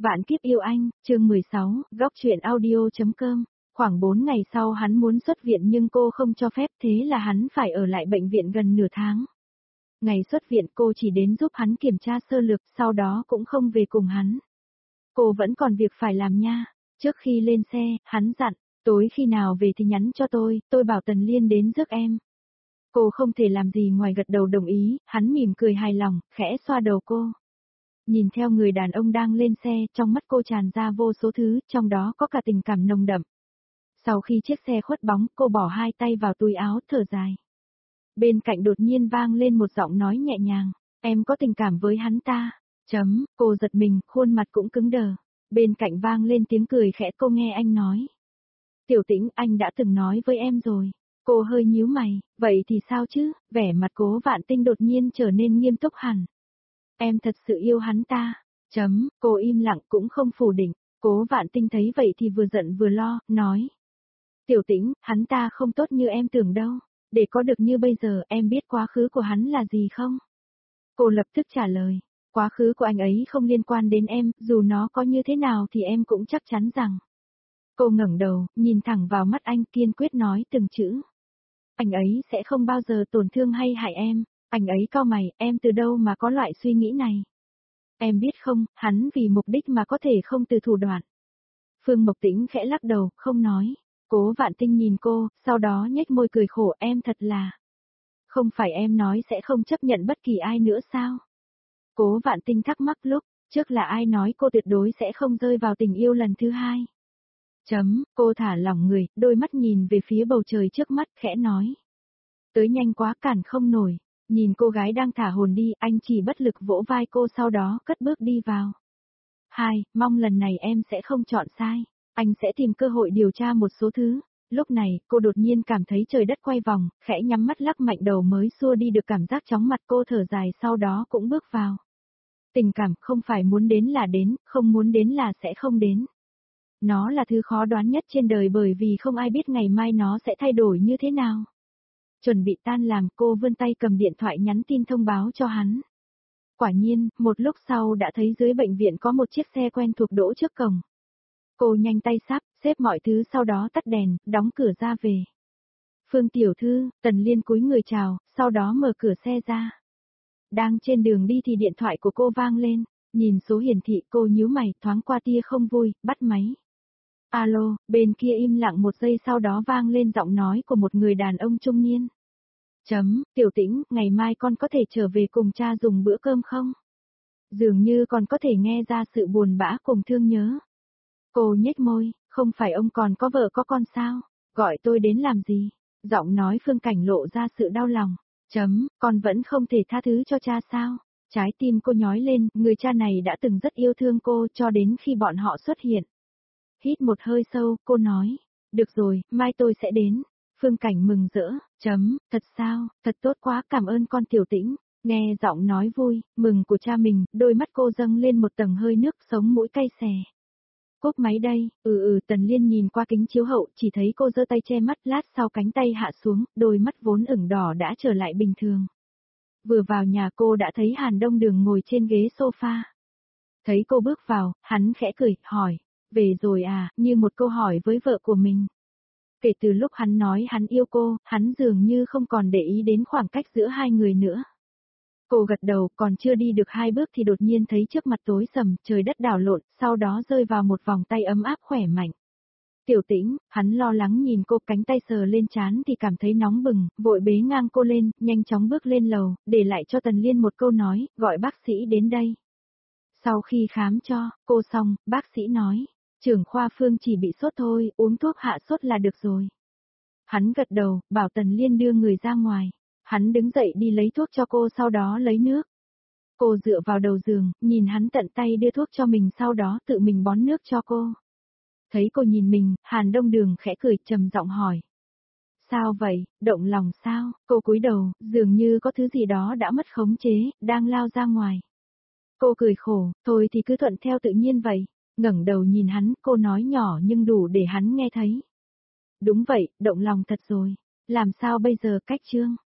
Vạn kiếp yêu anh, chương 16, góc truyện audio.com. Khoảng 4 ngày sau hắn muốn xuất viện nhưng cô không cho phép, thế là hắn phải ở lại bệnh viện gần nửa tháng. Ngày xuất viện cô chỉ đến giúp hắn kiểm tra sơ lược, sau đó cũng không về cùng hắn. Cô vẫn còn việc phải làm nha. Trước khi lên xe, hắn dặn, tối khi nào về thì nhắn cho tôi bảo Tần Liên đến rước em. Cô không thể làm gì ngoài gật đầu đồng ý, hắn mỉm cười hài lòng, khẽ xoa đầu cô. Nhìn theo người đàn ông đang lên xe, trong mắt cô tràn ra vô số thứ, trong đó có cả tình cảm nồng đậm. Sau khi chiếc xe khuất bóng, cô bỏ hai tay vào túi áo, thở dài. Bên cạnh đột nhiên vang lên một giọng nói nhẹ nhàng, em có tình cảm với hắn ta. Cô giật mình, khuôn mặt cũng cứng đờ. Bên cạnh vang lên tiếng cười khẽ, cô nghe anh nói. Tiểu Tĩnh, anh đã từng nói với em rồi. Cô hơi nhíu mày, vậy thì sao chứ, vẻ mặt Cố Vạn Tinh đột nhiên trở nên nghiêm túc hẳn. Em thật sự yêu hắn ta. Cô im lặng cũng không phủ định. Cố Vạn Tinh thấy vậy thì vừa giận vừa lo, nói. Tiểu Tĩnh, hắn ta không tốt như em tưởng đâu. Để có được như bây giờ, em biết quá khứ của hắn là gì không? Cô lập tức trả lời. Quá khứ của anh ấy không liên quan đến em, dù nó có như thế nào thì em cũng chắc chắn rằng. Cô ngẩng đầu, nhìn thẳng vào mắt anh, kiên quyết nói từng chữ. Anh ấy sẽ không bao giờ tổn thương hay hại em. Anh ấy cau mày, em từ đâu mà có loại suy nghĩ này? Em biết không, hắn vì mục đích mà có thể không từ thủ đoạn. Phương Mộc Tĩnh khẽ lắc đầu, không nói. Cố Vạn Tinh nhìn cô, sau đó nhếch môi cười khổ, em thật là. Không phải em nói sẽ không chấp nhận bất kỳ ai nữa sao? Cố Vạn Tinh thắc mắc lúc trước là ai nói cô tuyệt đối sẽ không rơi vào tình yêu lần thứ hai. Cô thả lỏng người, đôi mắt nhìn về phía bầu trời trước mắt, khẽ nói. Tới nhanh quá cản không nổi. Nhìn cô gái đang thả hồn đi, anh chỉ bất lực vỗ vai cô, sau đó cất bước đi vào. Mong lần này em sẽ không chọn sai. Anh sẽ tìm cơ hội điều tra một số thứ. Lúc này, cô đột nhiên cảm thấy trời đất quay vòng, khẽ nhắm mắt lắc mạnh đầu mới xua đi được cảm giác chóng mặt, cô thở dài sau đó cũng bước vào. Tình cảm không phải muốn đến là đến, không muốn đến là sẽ không đến. Nó là thứ khó đoán nhất trên đời bởi vì không ai biết ngày mai nó sẽ thay đổi như thế nào. Chuẩn bị tan làm, cô vươn tay cầm điện thoại nhắn tin thông báo cho hắn. Quả nhiên, một lúc sau đã thấy dưới bệnh viện có một chiếc xe quen thuộc đỗ trước cổng. Cô nhanh tay xếp mọi thứ, sau đó tắt đèn, đóng cửa ra về. Phương tiểu thư, Tần Liên cúi người chào, sau đó mở cửa xe ra. Đang trên đường đi thì điện thoại của cô vang lên, nhìn số hiển thị cô nhíu mày, thoáng qua tia không vui, bắt máy. Alo, bên kia im lặng một giây, sau đó vang lên giọng nói của một người đàn ông trung niên. Tiểu Tĩnh, ngày mai con có thể trở về cùng cha dùng bữa cơm không? Dường như còn có thể nghe ra sự buồn bã cùng thương nhớ. Cô nhếch môi, không phải ông còn có vợ có con sao? Gọi tôi đến làm gì? Giọng nói Phương Cảnh lộ ra sự đau lòng. Con vẫn không thể tha thứ cho cha sao? Trái tim cô nhói lên, người cha này đã từng rất yêu thương cô cho đến khi bọn họ xuất hiện. Hít một hơi sâu, cô nói. Được rồi, mai tôi sẽ đến. Phương Cảnh mừng rỡ, thật sao, thật tốt quá, cảm ơn con Tiểu Tĩnh. Nghe giọng nói vui, mừng của cha mình, đôi mắt cô dâng lên một tầng hơi nước, sống mũi cay xè. Cúp máy đây, Tần Liên nhìn qua kính chiếu hậu, chỉ thấy cô giơ tay che mắt, lát sau cánh tay hạ xuống, đôi mắt vốn ửng đỏ đã trở lại bình thường. Vừa vào nhà cô đã thấy Hàn Đông Đường ngồi trên ghế sofa. Thấy cô bước vào, hắn khẽ cười, hỏi, về rồi à, như một câu hỏi với vợ của mình. Kể từ lúc hắn nói hắn yêu cô, hắn dường như không còn để ý đến khoảng cách giữa hai người nữa. Cô gật đầu, còn chưa đi được 2 bước thì đột nhiên thấy trước mặt tối sầm, trời đất đảo lộn, sau đó rơi vào một vòng tay ấm áp khỏe mạnh. Tiểu Tĩnh, hắn lo lắng nhìn cô, cánh tay sờ lên trán thì cảm thấy nóng bừng, vội bế ngang cô lên, nhanh chóng bước lên lầu, để lại cho Tần Liên một câu nói, gọi bác sĩ đến đây. Sau khi khám cho cô xong, bác sĩ nói, trưởng khoa Phương chỉ bị sốt thôi, uống thuốc hạ sốt là được rồi. Hắn gật đầu, bảo Tần Liên đưa người ra ngoài. Hắn đứng dậy đi lấy thuốc cho cô, sau đó lấy nước. Cô dựa vào đầu giường, nhìn hắn tận tay đưa thuốc cho mình, sau đó tự mình bón nước cho cô. Thấy cô nhìn mình, Hàn Đông Đường khẽ cười, trầm giọng hỏi. Sao vậy, động lòng sao? Cô cúi đầu, dường như có thứ gì đó đã mất khống chế, đang lao ra ngoài. Cô cười khổ, thôi thì cứ thuận theo tự nhiên vậy. Ngẩng đầu nhìn hắn, cô nói nhỏ nhưng đủ để hắn nghe thấy. Đúng vậy, động lòng thật rồi. Làm sao bây giờ, cách Trương?